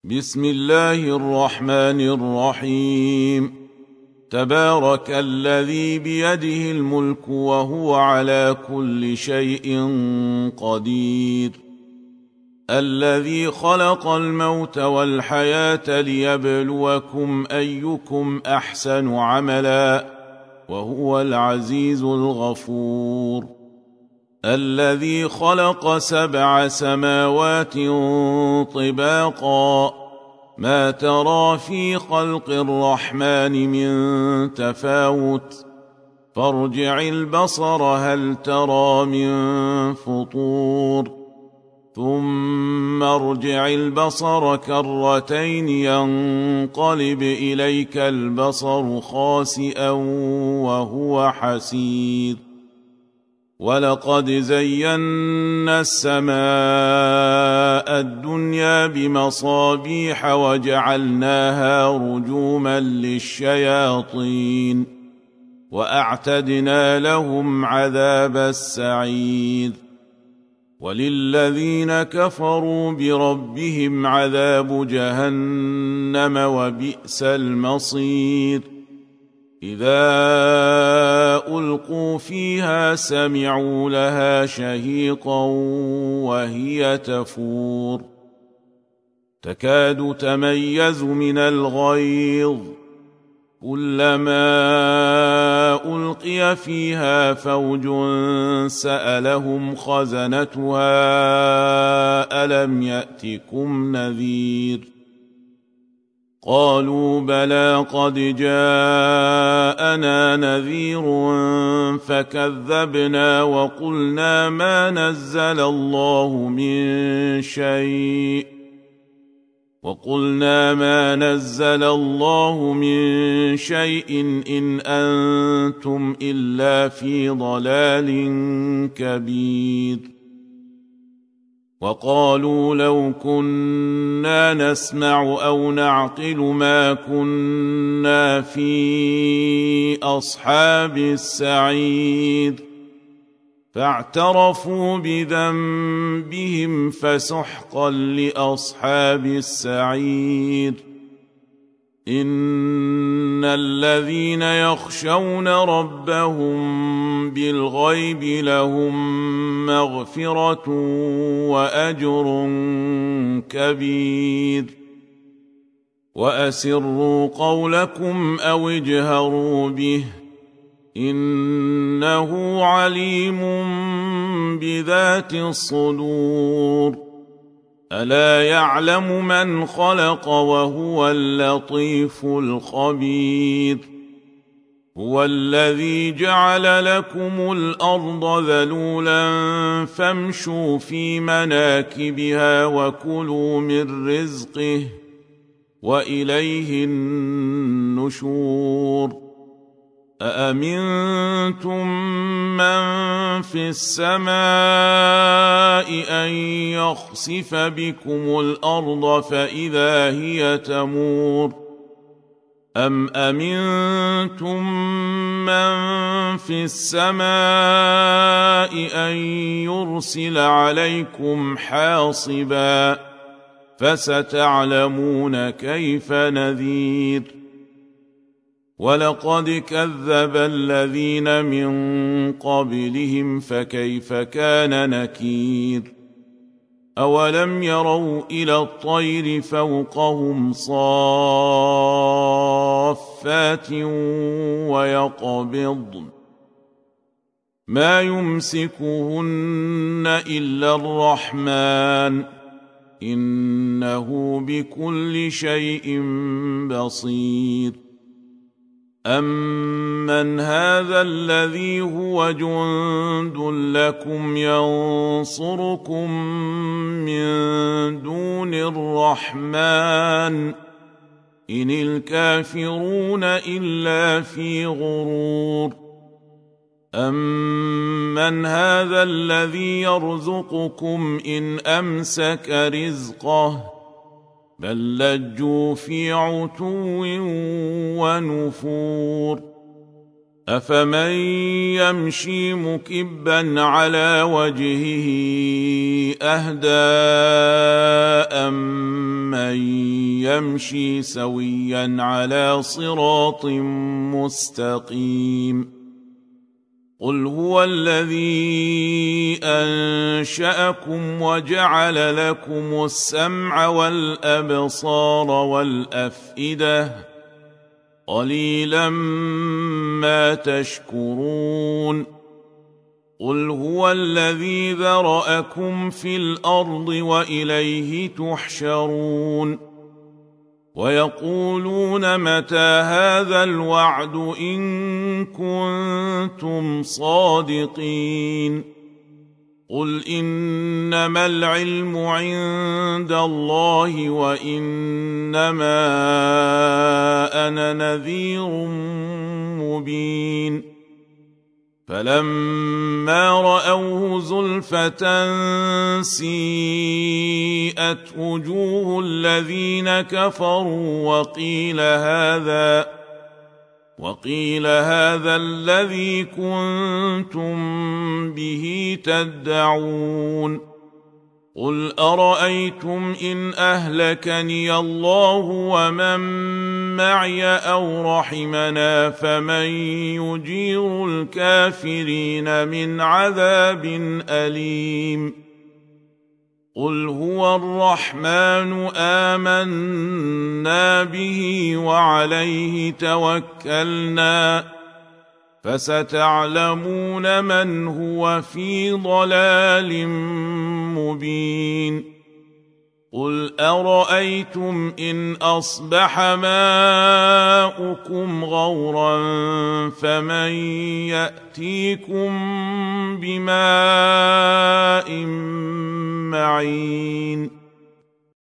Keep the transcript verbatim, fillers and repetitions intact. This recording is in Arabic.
بسم الله الرحمن الرحيم. تبارك الذي بيده الملك وهو على كل شيء قدير، الذي خلق الموت والحياة ليبلوكم أيكم أحسن عملا، وهو العزيز الغفور. الذي خلق سبع سماوات طباقا، ما ترى في خلق الرحمن من تفاوت، فارجع البصر هل ترى من فطور، ثم ارجع البصر كرتين ينقلب إليك البصر خاسئا وهو حسير. ولقد زينا السماء الدنيا بمصابيح وجعلناها رجوما للشياطين، وأعتدنا لهم عذاب السعير. وللذين كفروا بربهم عذاب جهنم وبئس المصير. إذا ألقوا فيها سمعوا لها شهيقا وهي تفور، تكاد تميز من الغيظ، كلما ألقي فيها فوج سألهم خزنتها ألم يأتكم نذير؟ قالوا بلى قد جاءنا نذير فكذبنا وقلنا ما نزل الله من شيء وقلنا ما نزل الله من شيء إن أنتم إلا في ضلال كبير. وقالوا لو كنا نسمع أو نعقل ما كنا في أصحاب السعير، فاعترفوا بذنبهم فسحقا لأصحاب السعير. إن الذين يخشون ربهم بالغيب لهم مغفرة وأجر كبير. وأسروا قولكم أو اجهروا به، إنه عليم بذات الصدور. ألا يعلم من خلق وهو اللطيف الخبير. هو الذي جعل لكم الأرض ذلولا فامشوا في مناكبها وكلوا من رزقه وإليه النشور. أأمنتم من في السماء أن يخسف بكم الأرض فإذا هي تمور، أم أمنتم من في السماء أن يرسل عليكم حاصبا، فستعلمون كيف نذير. ولقد كذب الذين من قبلهم فكيف كان نكير. أولم يروا إلى الطير فوقهم صافات ويقبضن ما يمسكهن إلا الرحمن، إنه بكل شيء بصير. أمن هذا الذي هو جند لكم ينصركم من دون الرحمن، إن الكافرون إلا في غرور. أمن هذا الذي يرزقكم إن أمسك رزقه، بل لجوا في عتو ونفور. أفمن يمشي مكبا على وجهه أهدى أمن يمشي سويا على صراط مستقيم قل هو الذي أنشأكم وجعل لكم السمع والأبصار والأفئدة قليلا ما تشكرون قل هو الذي ذرأكم في الأرض وإليه تحشرون ويقولون متى هذا الوعد إن كنتم صادقين قل إنما العلم عند الله وإنما أنا نذير مبين فلما رأوه زلفة سيئت وجوه الذين كفروا وقيل هذا وقيل هذا الذي كنتم به تدعون قل أرأيتم إن أهلكني الله ومن معي أو رحمنا فمن يجير الكافرين من عذاب أليم قل هو الرحمن آمنا به وعليه توكلنا فستعلمون من هو في ضلال مبين قل أرأيتم إن أصبح ماؤكم غورا فمن يأتيكم بماء معين